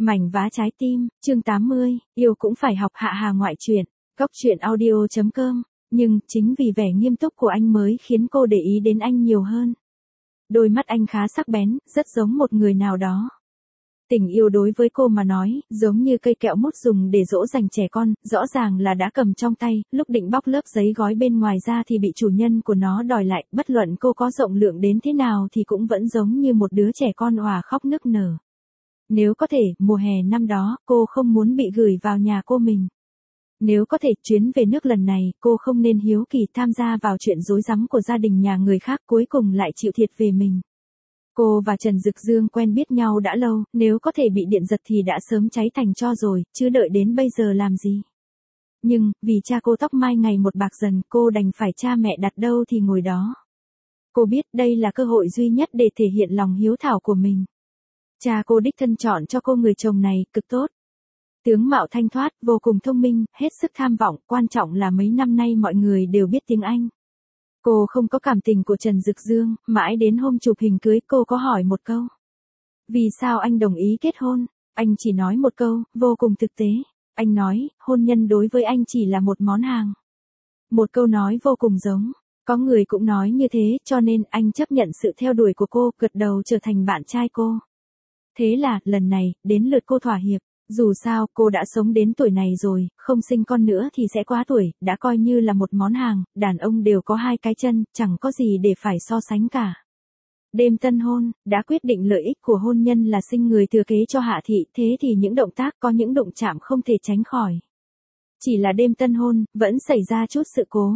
Mảnh vá trái tim, chương 80, yêu cũng phải học Hạ Hà ngoại truyện, Cóc truyện audio.com, nhưng chính vì vẻ nghiêm túc của anh mới khiến cô để ý đến anh nhiều hơn. Đôi mắt anh khá sắc bén, rất giống một người nào đó. Tình yêu đối với cô mà nói, giống như cây kẹo mút dùng để dỗ dành trẻ con, rõ ràng là đã cầm trong tay, lúc định bóc lớp giấy gói bên ngoài ra thì bị chủ nhân của nó đòi lại, bất luận cô có rộng lượng đến thế nào thì cũng vẫn giống như một đứa trẻ con òa khóc nức nở. Nếu có thể, mùa hè năm đó, cô không muốn bị gửi vào nhà cô mình. Nếu có thể, chuyến về nước lần này, cô không nên hiếu kỳ tham gia vào chuyện rối rắm của gia đình nhà người khác, cuối cùng lại chịu thiệt về mình. Cô và Trần Dực Dương quen biết nhau đã lâu, nếu có thể bị điện giật thì đã sớm cháy thành tro rồi, chứ đợi đến bây giờ làm gì. Nhưng, vì cha cô tóc mai ngày một bạc dần, cô đành phải cha mẹ đặt đâu thì ngồi đó. Cô biết đây là cơ hội duy nhất để thể hiện lòng hiếu thảo của mình. Cha cô đích thân chọn cho cô người chồng này, cực tốt. Tướng mạo thanh thoát, vô cùng thông minh, hết sức tham vọng, quan trọng là mấy năm nay mọi người đều biết tiếng Anh. Cô không có cảm tình của Trần Dực Dương, mãi đến hôm chụp hình cưới cô có hỏi một câu. Vì sao anh đồng ý kết hôn? Anh chỉ nói một câu, vô cùng thực tế. Anh nói, hôn nhân đối với anh chỉ là một món hàng. Một câu nói vô cùng giống. Có người cũng nói như thế, cho nên anh chấp nhận sự theo đuổi của cô, gật đầu trở thành bạn trai cô. Thế là, lần này, đến lượt cô thỏa hiệp. Dù sao, cô đã sống đến tuổi này rồi, không sinh con nữa thì sẽ quá tuổi, đã coi như là một món hàng, đàn ông đều có hai cái chân, chẳng có gì để phải so sánh cả. Đêm tân hôn, đã quyết định lợi ích của hôn nhân là sinh người thừa kế cho Hạ Thị, thế thì những động tác có những đụng chạm không thể tránh khỏi. Chỉ là đêm tân hôn, vẫn xảy ra chút sự cố.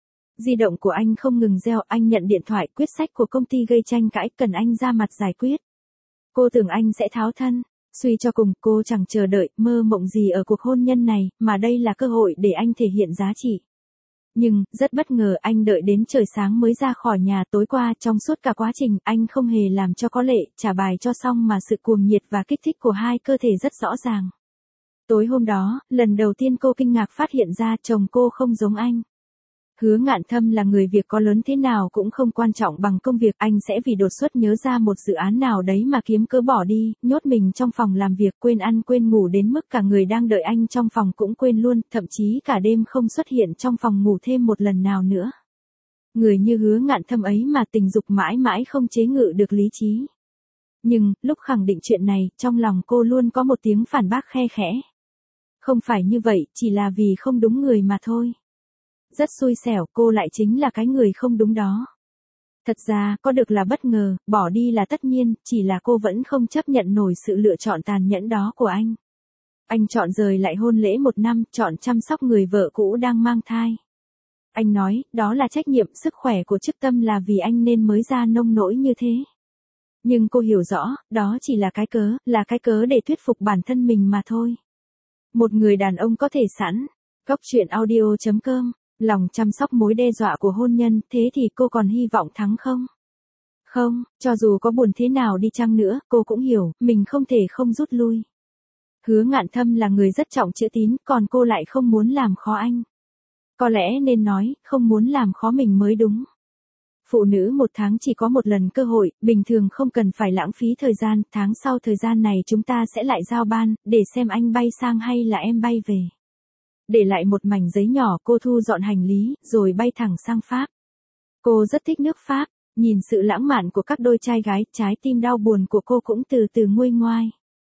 Di động của anh không ngừng reo, anh nhận điện thoại, quyết sách của công ty gây tranh cãi, cần anh ra mặt giải quyết. Cô tưởng anh sẽ tháo thân. Suy cho cùng, cô chẳng chờ đợi, mơ mộng gì ở cuộc hôn nhân này, mà đây là cơ hội để anh thể hiện giá trị. Nhưng, rất bất ngờ anh đợi đến trời sáng mới ra khỏi nhà. Tối qua, trong suốt cả quá trình, anh không hề làm cho có lệ, trả bài cho xong mà sự cuồng nhiệt và kích thích của hai cơ thể rất rõ ràng. Tối hôm đó, lần đầu tiên cô kinh ngạc phát hiện ra chồng cô không giống anh. Hứa Ngạn Thâm là người việc có lớn thế nào cũng không quan trọng bằng công việc, anh sẽ vì đột xuất nhớ ra một dự án nào đấy mà kiếm cớ bỏ đi, nhốt mình trong phòng làm việc, quên ăn quên ngủ đến mức cả người đang đợi anh trong phòng cũng quên luôn, thậm chí cả đêm không xuất hiện trong phòng ngủ thêm một lần nào nữa. Người như Hứa Ngạn Thâm ấy mà tình dục mãi mãi không chế ngự được lý trí. Nhưng, lúc khẳng định chuyện này, trong lòng cô luôn có một tiếng phản bác khe khẽ. Không phải như vậy, chỉ là vì không đúng người mà thôi. Rất xui xẻo, cô lại chính là cái người không đúng đó. Thật ra, có được là bất ngờ, bỏ đi là tất nhiên, chỉ là cô vẫn không chấp nhận nổi sự lựa chọn tàn nhẫn đó của anh. Anh chọn rời lại hôn lễ 1 năm, chọn chăm sóc người vợ cũ đang mang thai. Anh nói, đó là trách nhiệm, sức khỏe của Trức Tâm là vì anh nên mới ra nông nỗi như thế. Nhưng cô hiểu rõ, đó chỉ là cái cớ để thuyết phục bản thân mình mà thôi. Một người đàn ông có thể sẵn. Cóc truyện audio.com. Lòng chăm sóc mối đe dọa của hôn nhân, thế thì cô còn hy vọng thắng không? Không, cho dù có buồn thế nào đi chăng nữa, cô cũng hiểu, mình không thể không rút lui. Hứa Ngạn Thâm là người rất trọng chữ tín, còn cô lại không muốn làm khó anh. Có lẽ nên nói, không muốn làm khó mình mới đúng. Phụ nữ 1 tháng chỉ có 1 lần cơ hội, bình thường không cần phải lãng phí thời gian, tháng sau thời gian này chúng ta sẽ lại giao ban, để xem anh bay sang hay là em bay về. Để lại một mảnh giấy nhỏ, cô thu dọn hành lý, rồi bay thẳng sang Pháp. Cô rất thích nước Pháp, nhìn sự lãng mạn của các đôi trai gái, trái tim đau buồn của cô cũng từ từ nguôi ngoai.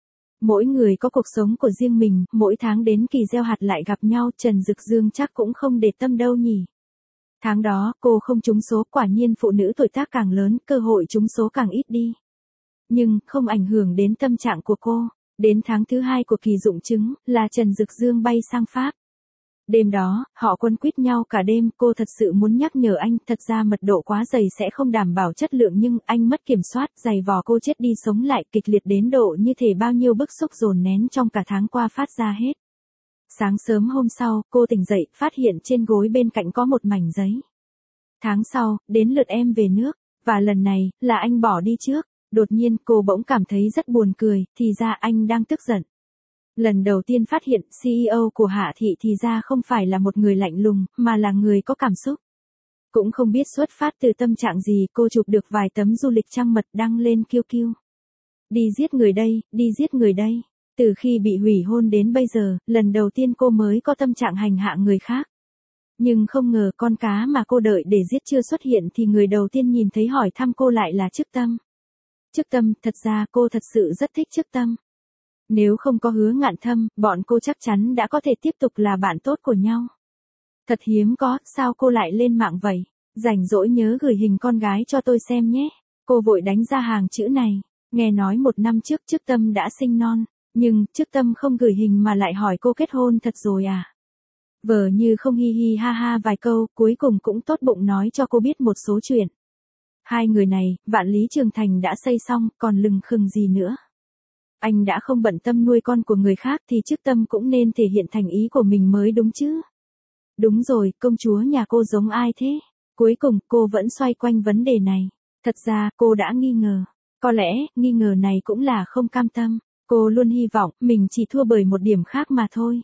Mỗi người có cuộc sống của riêng mình, mỗi tháng đến kỳ gieo hạt lại gặp nhau, Trần Dực Dương chắc cũng không để tâm đâu nhỉ. Tháng đó, cô không trúng số, quả nhiên phụ nữ tuổi tác càng lớn, cơ hội trúng số càng ít đi. Nhưng, không ảnh hưởng đến tâm trạng của cô. Đến tháng thứ 2 của kỳ dụng trứng, là Trần Dực Dương bay sang Pháp. Đêm đó, họ quấn quýt nhau cả đêm, cô thật sự muốn nhắc nhở anh, thật ra mật độ quá dày sẽ không đảm bảo chất lượng nhưng anh mất kiểm soát, giày vò cô chết đi sống lại, kịch liệt đến độ như thể bao nhiêu bức xúc dồn nén trong cả tháng qua phát ra hết. Sáng sớm hôm sau, cô tỉnh dậy, phát hiện trên gối bên cạnh có một mảnh giấy. Tháng sau, đến lượt em về nước, và lần này, là anh bỏ đi trước. Đột nhiên, cô bỗng cảm thấy rất buồn cười, thì ra anh đang tức giận. Lần đầu tiên phát hiện, CEO của Hạ Thị thì ra không phải là một người lạnh lùng, mà là người có cảm xúc. Cũng không biết xuất phát từ tâm trạng gì, cô chụp được vài tấm du lịch trăng mật đăng lên QQ. Đi giết người đây, đi giết người đây. Từ khi bị hủy hôn đến bây giờ, lần đầu tiên cô mới có tâm trạng hành hạ người khác. Nhưng không ngờ con cá mà cô đợi để giết chưa xuất hiện thì người đầu tiên nhìn thấy hỏi thăm cô lại là Trức Tâm. Trức Tâm, thật ra cô thật sự rất thích Trức Tâm. Nếu không có Hứa Ngạn Thâm, bọn cô chắc chắn đã có thể tiếp tục là bạn tốt của nhau. Thật hiếm có, sao cô lại lên mạng vậy? Rảnh rỗi nhớ gửi hình con gái cho tôi xem nhé. Cô vội đánh ra hàng chữ này. Nghe nói 1 năm trước Trức Tâm đã sinh non. Nhưng, Trức Tâm không gửi hình mà lại hỏi cô kết hôn thật rồi à? Vờ như không hi hi ha ha vài câu, cuối cùng cũng tốt bụng nói cho cô biết một số chuyện. Hai người này, Vạn Lý Trường Thành đã xây xong, còn lừng khừng gì nữa. Anh đã không bận tâm nuôi con của người khác thì Trức Tâm cũng nên thể hiện thành ý của mình mới đúng chứ. Đúng rồi, công chúa nhà cô giống ai thế? Cuối cùng, cô vẫn xoay quanh vấn đề này. Thật ra, cô đã nghi ngờ. Có lẽ, nghi ngờ này cũng là không cam tâm. Cô luôn hy vọng, mình chỉ thua bởi một điểm khác mà thôi.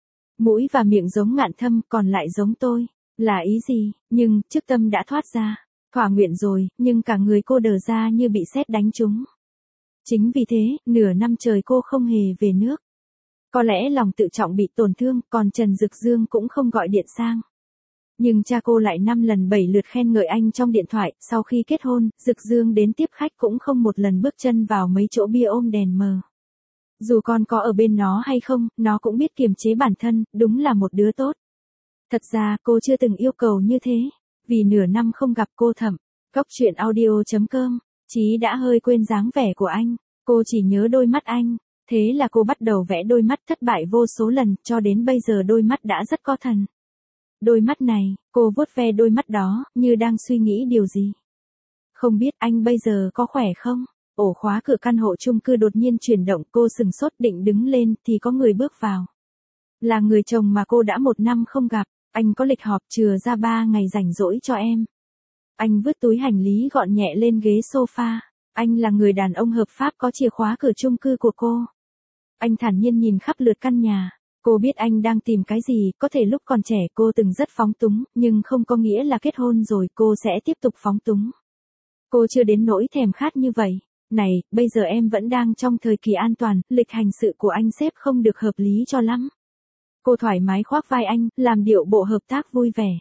Mũi và miệng giống Ngạn Thâm, còn lại giống tôi. Là ý gì? Nhưng, Trức Tâm đã thoát ra. Thỏa nguyện rồi, nhưng cả người cô đờ ra như bị sét đánh trúng. Chính vì thế, nửa năm trời cô không hề về nước. Có lẽ lòng tự trọng bị tổn thương, còn Trần Dực Dương cũng không gọi điện sang. Nhưng cha cô lại 5 lần 7 lượt khen ngợi anh trong điện thoại, sau khi kết hôn, Dực Dương đến tiếp khách cũng không một lần bước chân vào mấy chỗ bia ôm đèn mờ. Dù con có ở bên nó hay không, nó cũng biết kiềm chế bản thân, đúng là một đứa tốt. Thật ra, cô chưa từng yêu cầu như thế. Vì nửa năm không gặp cô Thẩm, Cóc Truyện Audio.com, Chí đã hơi quên dáng vẻ của anh. Cô chỉ nhớ đôi mắt anh. Thế là cô bắt đầu vẽ đôi mắt thất bại vô số lần, cho đến bây giờ đôi mắt đã rất có thần. Đôi mắt này, cô vuốt ve đôi mắt đó, như đang suy nghĩ điều gì. Không biết anh bây giờ có khỏe không? Ổ khóa cửa căn hộ chung cư đột nhiên chuyển động, cô sừng sốt định đứng lên thì có người bước vào. Là người chồng mà cô đã 1 năm không gặp. Anh có lịch họp chừa ra 3 ngày rảnh rỗi cho em. Anh vứt túi hành lý gọn nhẹ lên ghế sofa. Anh là người đàn ông hợp pháp có chìa khóa cửa chung cư của cô. Anh thản nhiên nhìn khắp lượt căn nhà. Cô biết anh đang tìm cái gì, có thể lúc còn trẻ cô từng rất phóng túng, nhưng không có nghĩa là kết hôn rồi cô sẽ tiếp tục phóng túng. Cô chưa đến nỗi thèm khát như vậy. Này, bây giờ em vẫn đang trong thời kỳ an toàn, lịch hành sự của anh sếp không được hợp lý cho lắm. Cô thoải mái khoác vai anh, làm điệu bộ hợp tác vui vẻ.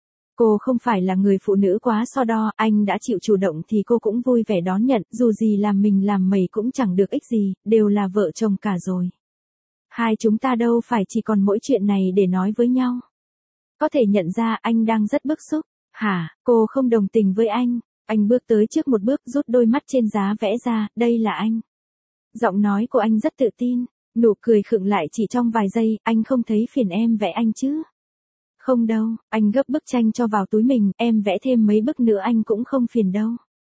Cô không phải là người phụ nữ quá so đo, anh đã chịu chủ động thì cô cũng vui vẻ đón nhận, dù gì làm mình làm mày cũng chẳng được ích gì, đều là vợ chồng cả rồi. Hai chúng ta đâu phải chỉ còn mỗi chuyện này để nói với nhau. Có thể nhận ra anh đang rất bức xúc. Hả, cô không đồng tình với anh. Anh bước tới trước một bước rút đôi mắt trên giá vẽ ra, đây là anh. Giọng nói của anh rất tự tin, nụ cười khựng lại chỉ trong vài giây, anh không thấy phiền em vẽ anh chứ? Không đâu, anh gấp bức tranh cho vào túi mình, em vẽ thêm mấy bức nữa anh cũng không phiền đâu.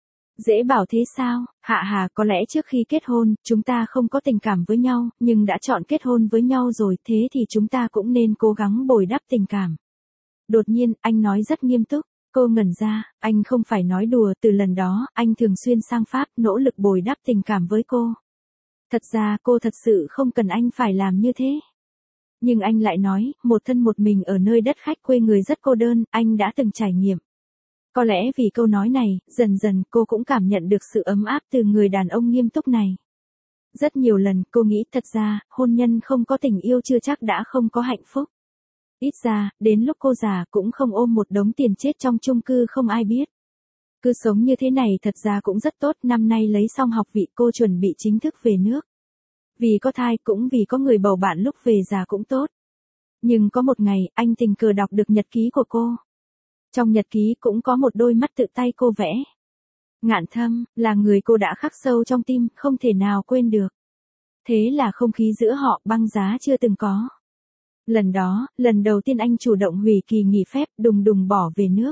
Dễ bảo thế sao? Hạ, có lẽ trước khi kết hôn, chúng ta không có tình cảm với nhau, nhưng đã chọn kết hôn với nhau rồi, thế thì chúng ta cũng nên cố gắng bồi đắp tình cảm. Đột nhiên, anh nói rất nghiêm túc. Cô ngẩn ra, anh không phải nói đùa, từ lần đó, anh thường xuyên sang Pháp, nỗ lực bồi đắp tình cảm với cô. Thật ra cô thật sự không cần anh phải làm như thế. Nhưng anh lại nói, một thân một mình ở nơi đất khách quê người rất cô đơn, anh đã từng trải nghiệm. Có lẽ vì câu nói này, dần dần cô cũng cảm nhận được sự ấm áp từ người đàn ông nghiêm túc này. Rất nhiều lần cô nghĩ thật ra, hôn nhân không có tình yêu chưa chắc đã không có hạnh phúc. Ít ra, đến lúc cô già cũng không ôm một đống tiền chết trong chung cư không ai biết. Cứ sống như thế này thật ra cũng rất tốt, năm nay lấy xong học vị cô chuẩn bị chính thức về nước. Vì có thai cũng vì có người bầu bạn lúc về già cũng tốt. Nhưng có một ngày, anh tình cờ đọc được nhật ký của cô. Trong nhật ký cũng có một đôi mắt tự tay cô vẽ. Ngạn Thâm, là người cô đã khắc sâu trong tim, không thể nào quên được. Thế là không khí giữa họ băng giá chưa từng có. Lần đó, lần đầu tiên anh chủ động hủy kỳ nghỉ phép, đùng đùng bỏ về nước.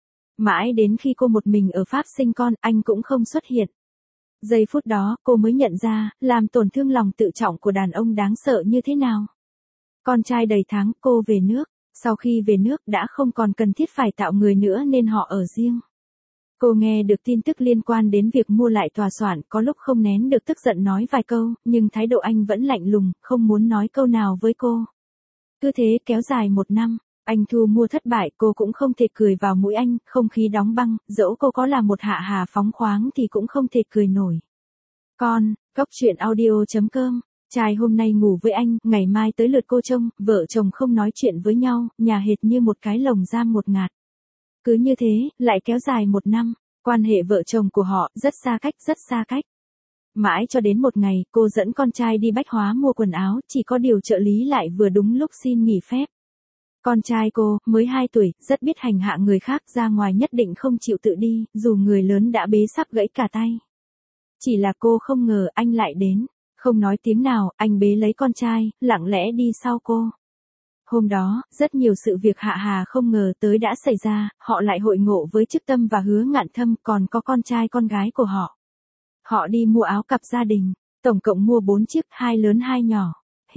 Mãi đến khi cô một mình ở Pháp sinh con, anh cũng không xuất hiện. Giây phút đó, cô mới nhận ra, làm tổn thương lòng tự trọng của đàn ông đáng sợ như thế nào. Con trai đầy tháng, cô về nước. Sau khi về nước, đã không còn cần thiết phải tạo người nữa nên họ ở riêng. Cô nghe được tin tức liên quan đến việc mua lại tòa soạn, có lúc không nén được tức giận nói vài câu, nhưng thái độ anh vẫn lạnh lùng, không muốn nói câu nào với cô. Cứ thế kéo dài 1 năm, anh thu mua thất bại, cô cũng không thể cười vào mũi anh, không khí đóng băng, dẫu cô có là một hạ hà phóng khoáng thì cũng không thể cười nổi. Con, Cóc Truyện Audio.com, Trai hôm nay ngủ với anh, ngày mai tới lượt cô trông, vợ chồng không nói chuyện với nhau, nhà hệt như một cái lồng giam ngột ngạt. Cứ như thế, lại kéo dài 1 năm, quan hệ vợ chồng của họ rất xa cách. Mãi cho đến một ngày, cô dẫn con trai đi bách hóa mua quần áo, chỉ có điều trợ lý lại vừa đúng lúc xin nghỉ phép. Con trai cô, mới 2 tuổi, rất biết hành hạ người khác, ra ngoài nhất định không chịu tự đi, dù người lớn đã bế sắp gãy cả tay. Chỉ là cô không ngờ anh lại đến. Không nói tiếng nào, anh bế lấy con trai, lặng lẽ đi sau cô. Hôm đó, rất nhiều sự việc Hạ Hà không ngờ tới đã xảy ra, họ lại hội ngộ với Trức Tâm và Hứa Ngạn Thâm, còn có con trai con gái của họ. Họ đi mua áo cặp gia đình, tổng cộng mua 4 chiếc, 2 lớn 2 nhỏ.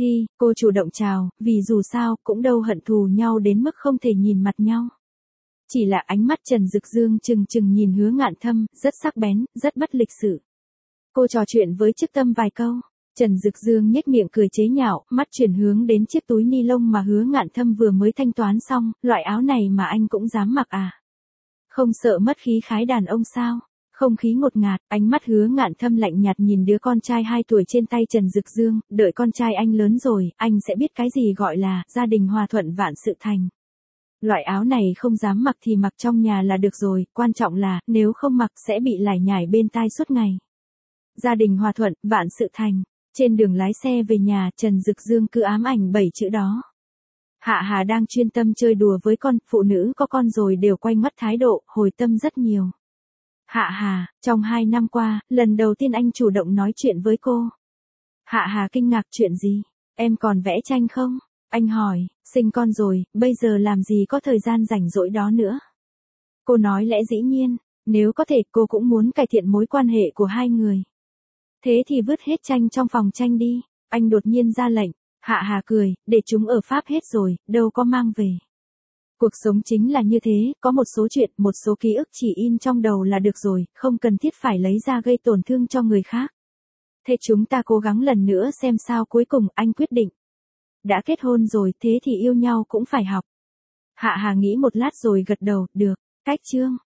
Cô chủ động chào, vì dù sao, cũng đâu hận thù nhau đến mức không thể nhìn mặt nhau. Chỉ là ánh mắt Trần Dực Dương chừng chừng nhìn Hứa Ngạn Thâm, rất sắc bén, rất bất lịch sự. Cô trò chuyện với Trức Tâm vài câu. Trần Dực Dương nhếch miệng cười chế nhạo, mắt chuyển hướng đến chiếc túi ni lông mà Hứa Ngạn Thâm vừa mới thanh toán xong, loại áo này mà anh cũng dám mặc à? Không sợ mất khí khái đàn ông sao? Không khí ngột ngạt, ánh mắt Hứa Ngạn Thâm lạnh nhạt nhìn đứa con trai 2 tuổi trên tay Trần Dực Dương, đợi con trai anh lớn rồi, anh sẽ biết cái gì gọi là gia đình hòa thuận vạn sự thành. Loại áo này không dám mặc thì mặc trong nhà là được rồi, quan trọng là, nếu không mặc sẽ bị lải nhải bên tai suốt ngày. Gia đình hòa thuận, vạn sự thành. Trên đường lái xe về nhà, Trần Dực Dương cứ ám ảnh 7 chữ đó. Hạ Hà đang chuyên tâm chơi đùa với con, phụ nữ có con rồi đều quay mất thái độ, hồi tâm rất nhiều. Hạ Hà, trong 2 năm qua, lần đầu tiên anh chủ động nói chuyện với cô. Hạ Hà kinh ngạc, chuyện gì? Em còn vẽ tranh không? Anh hỏi, sinh con rồi, bây giờ làm gì có thời gian rảnh rỗi đó nữa? Cô nói lẽ dĩ nhiên, nếu có thể cô cũng muốn cải thiện mối quan hệ của hai người. Thế thì vứt hết tranh trong phòng tranh đi, anh đột nhiên ra lệnh. Hạ Hà cười, để chúng ở Pháp hết rồi, đâu có mang về. Cuộc sống chính là như thế, có một số chuyện, một số ký ức chỉ in trong đầu là được rồi, không cần thiết phải lấy ra gây tổn thương cho người khác. Thế chúng ta cố gắng lần nữa xem sao, cuối cùng anh quyết định. Đã kết hôn rồi, thế thì yêu nhau cũng phải học. Hạ Hà nghĩ một lát rồi gật đầu, được, cách chương.